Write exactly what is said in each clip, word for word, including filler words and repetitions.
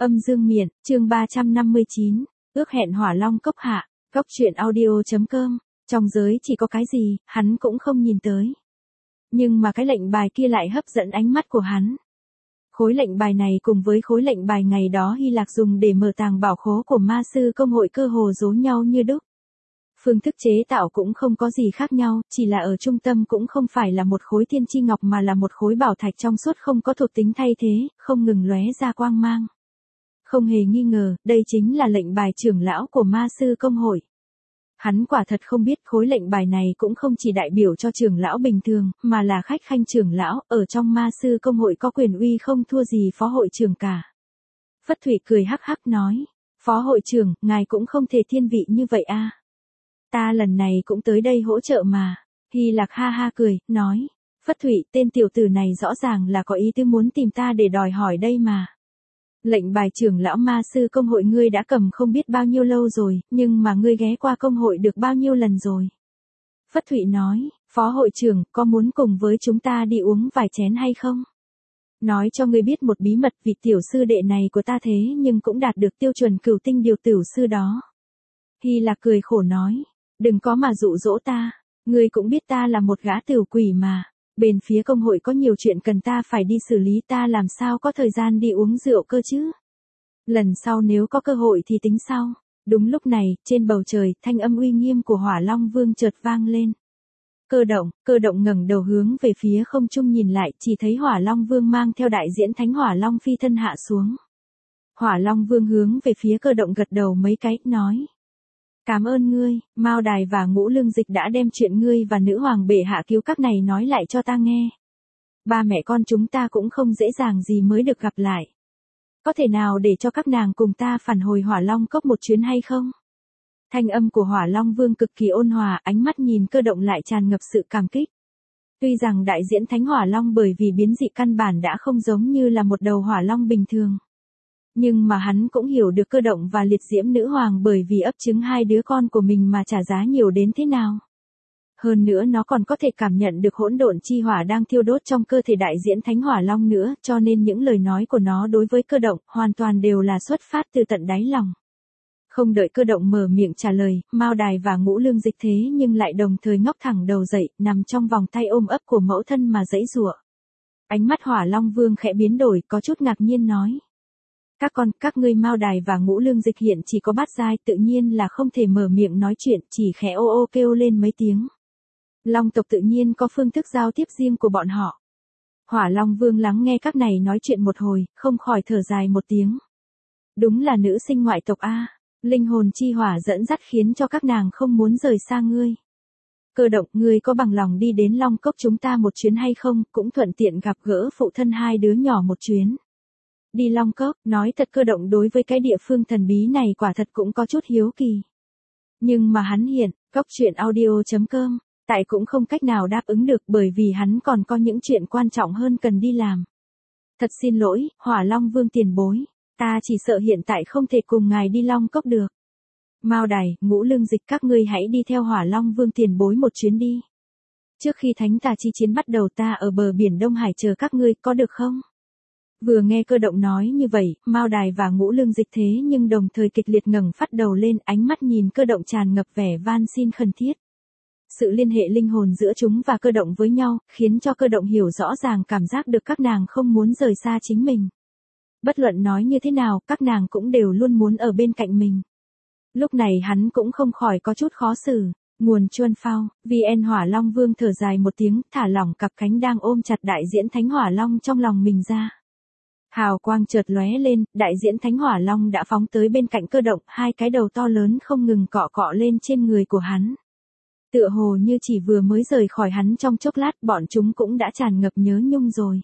Âm dương miện, chương ba trăm năm mươi chín, ước hẹn Hỏa Long Cốc hạ, góc truyện audio.com, trong giới chỉ có cái gì, hắn cũng không nhìn tới. Nhưng mà cái lệnh bài kia lại hấp dẫn ánh mắt của hắn. Khối lệnh bài này cùng với khối lệnh bài ngày đó Hy Lạc dùng để mở tàng bảo khố của ma sư công hội cơ hồ giống nhau như đúc. Phương thức chế tạo cũng không có gì khác nhau, chỉ là ở trung tâm cũng không phải là một khối thiên chi ngọc mà là một khối bảo thạch trong suốt không có thuộc tính thay thế, không ngừng lóe ra quang mang. Không hề nghi ngờ, đây chính là lệnh bài trưởng lão của ma sư công hội. Hắn quả thật không biết khối lệnh bài này cũng không chỉ đại biểu cho trưởng lão bình thường, mà là khách khanh trưởng lão, ở trong ma sư công hội có quyền uy không thua gì phó hội trưởng cả. Phất Thụy cười hắc hắc nói, phó hội trưởng, ngài cũng không thể thiên vị như vậy a. Ta lần này cũng tới đây hỗ trợ mà. Hy Lạc ha ha cười, nói, Phất Thụy, tên tiểu tử này rõ ràng là có ý tứ muốn tìm ta để đòi hỏi đây mà. Lệnh bài trưởng lão ma sư công hội ngươi đã cầm không biết bao nhiêu lâu rồi, nhưng mà ngươi ghé qua công hội được bao nhiêu lần rồi. Phất Thụy nói, phó hội trưởng, có muốn cùng với chúng ta đi uống vài chén hay không? Nói cho ngươi biết một bí mật, vị tiểu sư đệ này của ta thế nhưng cũng đạt được tiêu chuẩn cửu tinh điều tiểu sư đó. Hy Lạc cười khổ nói, đừng có mà dụ dỗ ta, ngươi cũng biết ta là một gã tiểu quỷ mà. Bên phía công hội có nhiều chuyện cần ta phải đi xử lý, ta làm sao có thời gian đi uống rượu cơ chứ. Lần sau nếu có cơ hội thì tính sau. Đúng lúc này, trên bầu trời, thanh âm uy nghiêm của Hỏa Long Vương chợt vang lên. Cơ động, cơ động ngẩng đầu hướng về phía không trung nhìn lại, chỉ thấy Hỏa Long Vương mang theo đại diễn thánh Hỏa Long phi thân hạ xuống. Hỏa Long Vương hướng về phía cơ động gật đầu mấy cái, nói. Cảm ơn ngươi, Mao Đài và Ngũ Lương Dịch đã đem chuyện ngươi và nữ hoàng bệ hạ cứu các này nói lại cho ta nghe. Ba mẹ con chúng ta cũng không dễ dàng gì mới được gặp lại. Có thể nào để cho các nàng cùng ta phản hồi Hỏa Long Cốc một chuyến hay không? Thanh âm của Hỏa Long Vương cực kỳ ôn hòa, ánh mắt nhìn cơ động lại tràn ngập sự cảm kích. Tuy rằng đại diễn thánh Hỏa Long bởi vì biến dị căn bản đã không giống như là một đầu Hỏa Long bình thường. Nhưng mà hắn cũng hiểu được cơ động và liệt diễm nữ hoàng bởi vì ấp trứng hai đứa con của mình mà trả giá nhiều đến thế nào. Hơn nữa nó còn có thể cảm nhận được hỗn độn chi hỏa đang thiêu đốt trong cơ thể đại diễn thánh hỏa long nữa, cho nên những lời nói của nó đối với cơ động hoàn toàn đều là xuất phát từ tận đáy lòng. Không đợi cơ động mở miệng trả lời, Mao Đài và Ngũ Lương Dịch thế nhưng lại đồng thời ngóc thẳng đầu dậy, nằm trong vòng tay ôm ấp của mẫu thân mà giãy giụa. Ánh mắt Hỏa Long Vương khẽ biến đổi, có chút ngạc nhiên nói. Các con, các ngươi Mao Đài và Ngũ Lương Dịch hiện chỉ có bát giai, tự nhiên là không thể mở miệng nói chuyện, chỉ khẽ ô ô kêu lên mấy tiếng. Long tộc tự nhiên có phương thức giao tiếp riêng của bọn họ. Hỏa Long Vương lắng nghe các này nói chuyện một hồi, không khỏi thở dài một tiếng. Đúng là nữ sinh ngoại tộc a, linh hồn chi hỏa dẫn dắt khiến cho các nàng không muốn rời xa ngươi. Cơ động, ngươi có bằng lòng đi đến Long Cốc chúng ta một chuyến hay không, cũng thuận tiện gặp gỡ phụ thân hai đứa nhỏ một chuyến. Đi Long Cốc, nói thật cơ động đối với cái địa phương thần bí này quả thật cũng có chút hiếu kỳ. Nhưng mà hắn hiện, góc truyện audio.com, tại cũng không cách nào đáp ứng được bởi vì hắn còn có những chuyện quan trọng hơn cần đi làm. Thật xin lỗi, Hỏa Long Vương tiền bối, ta chỉ sợ hiện tại không thể cùng ngài đi Long Cốc được. Mao Đài, Ngũ Lương Dịch các ngươi hãy đi theo Hỏa Long Vương tiền bối một chuyến đi. Trước khi thánh tà chi chiến bắt đầu ta ở bờ biển Đông Hải chờ các ngươi, có được không? Vừa nghe cơ động nói như vậy, Mao Đài và Ngũ Lương Dịch thế nhưng đồng thời kịch liệt ngẩng phát đầu lên, ánh mắt nhìn cơ động tràn ngập vẻ van xin khẩn thiết. Sự liên hệ linh hồn giữa chúng và cơ động với nhau, khiến cho cơ động hiểu rõ ràng cảm giác được các nàng không muốn rời xa chính mình. Bất luận nói như thế nào, các nàng cũng đều luôn muốn ở bên cạnh mình. Lúc này hắn cũng không khỏi có chút khó xử. Nguồn Chuân Phao, vê en Hỏa Long Vương thở dài một tiếng, thả lỏng cặp cánh đang ôm chặt đại diễn thánh Hỏa Long trong lòng mình ra. Hào quang chợt lóe lên, đại diễn thánh Hỏa Long đã phóng tới bên cạnh cơ động, hai cái đầu to lớn không ngừng cọ cọ lên trên người của hắn. Tựa hồ như chỉ vừa mới rời khỏi hắn trong chốc lát, bọn chúng cũng đã tràn ngập nhớ nhung rồi.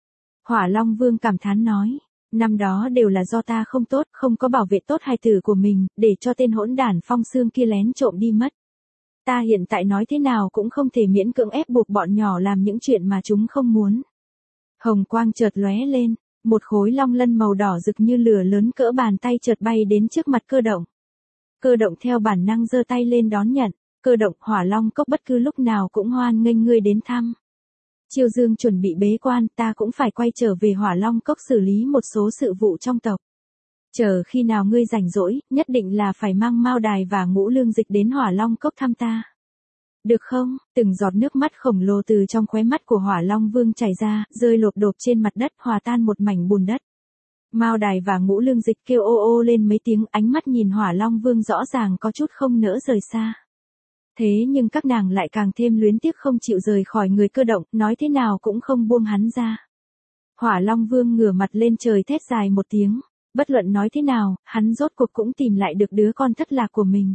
Hỏa Long Vương cảm thán nói, năm đó đều là do ta không tốt, không có bảo vệ tốt hài tử của mình, để cho tên hỗn đản Phong Xương kia lén trộm đi mất. Ta hiện tại nói thế nào cũng không thể miễn cưỡng ép buộc bọn nhỏ làm những chuyện mà chúng không muốn. Hồng quang chợt lóe lên, một khối long lân màu đỏ rực như lửa lớn cỡ bàn tay chợt bay đến trước mặt cơ động. Cơ động theo bản năng giơ tay lên đón nhận, cơ động Hỏa Long Cốc bất cứ lúc nào cũng hoan nghênh ngươi đến thăm. Chiêu Dương chuẩn bị bế quan, ta cũng phải quay trở về Hỏa Long Cốc xử lý một số sự vụ trong tộc. Chờ khi nào ngươi rảnh rỗi, nhất định là phải mang Mao Đài và Ngũ Lương Dịch đến Hỏa Long Cốc thăm ta. Được không? Từng giọt nước mắt khổng lồ từ trong khóe mắt của Hỏa Long Vương chảy ra, rơi lộp độp trên mặt đất, hòa tan một mảnh bùn đất. Mao Đài và Ngũ Lương Dịch kêu ô ô lên mấy tiếng, ánh mắt nhìn Hỏa Long Vương rõ ràng có chút không nỡ rời xa. Thế nhưng các nàng lại càng thêm luyến tiếc không chịu rời khỏi người Cơ Động, nói thế nào cũng không buông hắn ra. Hỏa Long Vương ngửa mặt lên trời thét dài một tiếng, bất luận nói thế nào, hắn rốt cuộc cũng tìm lại được đứa con thất lạc của mình.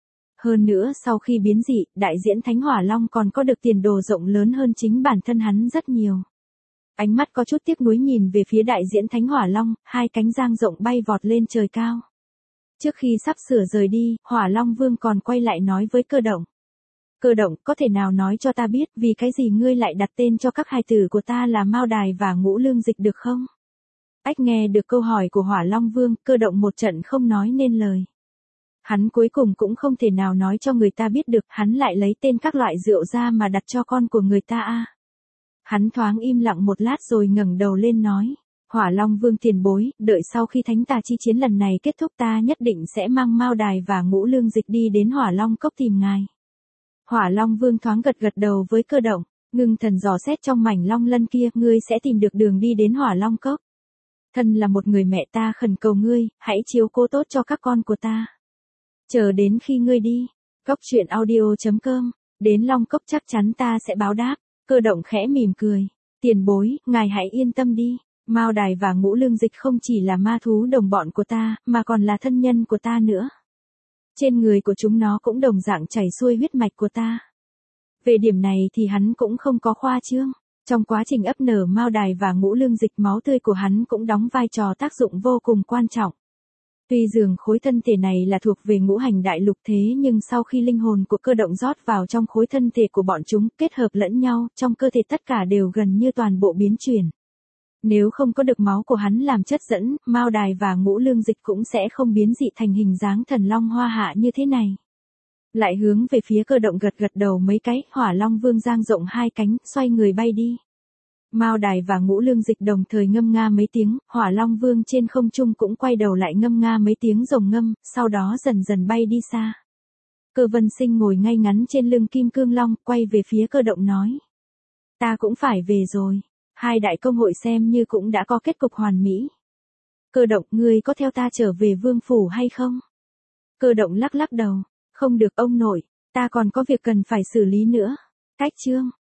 Hơn nữa sau khi biến dị, đại diễn Thánh Hỏa Long còn có được tiền đồ rộng lớn hơn chính bản thân hắn rất nhiều. Ánh mắt có chút tiếc nuối nhìn về phía đại diễn Thánh Hỏa Long, hai cánh dang rộng bay vọt lên trời cao. Trước khi sắp sửa rời đi, Hỏa Long Vương còn quay lại nói với Cơ Động. Cơ Động, có thể nào nói cho ta biết vì cái gì ngươi lại đặt tên cho các hài tử của ta là Mao Đài và Ngũ Lương Dịch được không? Ách nghe được câu hỏi của Hỏa Long Vương, Cơ Động một trận không nói nên lời. Hắn cuối cùng cũng không thể nào nói cho người ta biết được, hắn lại lấy tên các loại rượu ra mà đặt cho con của người ta a. Hắn thoáng im lặng một lát rồi ngẩng đầu lên nói, Hỏa Long Vương tiền bối, đợi sau khi Thánh Tà chi chiến lần này kết thúc ta nhất định sẽ mang Mao Đài và Ngũ Lương Dịch đi đến Hỏa Long Cốc tìm ngài. Hỏa Long Vương thoáng gật gật đầu với Cơ Động, ngưng thần dò xét trong mảnh long lân kia, ngươi sẽ tìm được đường đi đến Hỏa Long Cốc. Thân là một người mẹ ta khẩn cầu ngươi, hãy chiếu cố tốt cho các con của ta. Chờ đến khi ngươi đi, Cốc truyện audio chấm com, đến Long Cốc chắc chắn ta sẽ báo đáp. Cơ Động khẽ mỉm cười, tiền bối, ngài hãy yên tâm đi, Mao Đài và Ngũ Lương Dịch không chỉ là ma thú đồng bọn của ta, mà còn là thân nhân của ta nữa. Trên người của chúng nó cũng đồng dạng chảy xuôi huyết mạch của ta. Về điểm này thì hắn cũng không có khoa trương. Trong quá trình ấp nở Mao Đài và Ngũ Lương Dịch, máu tươi của hắn cũng đóng vai trò tác dụng vô cùng quan trọng. Tuy rằng khối thân thể này là thuộc về ngũ hành đại lục, thế nhưng sau khi linh hồn của Cơ Động rót vào trong khối thân thể của bọn chúng, kết hợp lẫn nhau, trong cơ thể tất cả đều gần như toàn bộ biến chuyển. Nếu không có được máu của hắn làm chất dẫn, Mao Đài và Ngũ Lương Dịch cũng sẽ không biến dị thành hình dáng thần long hoa hạ như thế này. Lại hướng về phía Cơ Động gật gật đầu mấy cái, Hỏa Long Vương dang rộng hai cánh, xoay người bay đi. Mao Đài và Ngũ Lương Dịch đồng thời ngâm nga mấy tiếng, Hỏa Long Vương trên không trung cũng quay đầu lại ngâm nga mấy tiếng rồng ngâm, sau đó dần dần bay đi xa. Cơ Vân Sinh ngồi ngay ngắn trên lưng Kim Cương Long, quay về phía Cơ Động nói. Ta cũng phải về rồi, hai đại công hội xem như cũng đã có kết cục hoàn mỹ. Cơ Động, ngươi có theo ta trở về vương phủ hay không? Cơ Động lắc lắc đầu, không được ông nội, ta còn có việc cần phải xử lý nữa. Cách chương.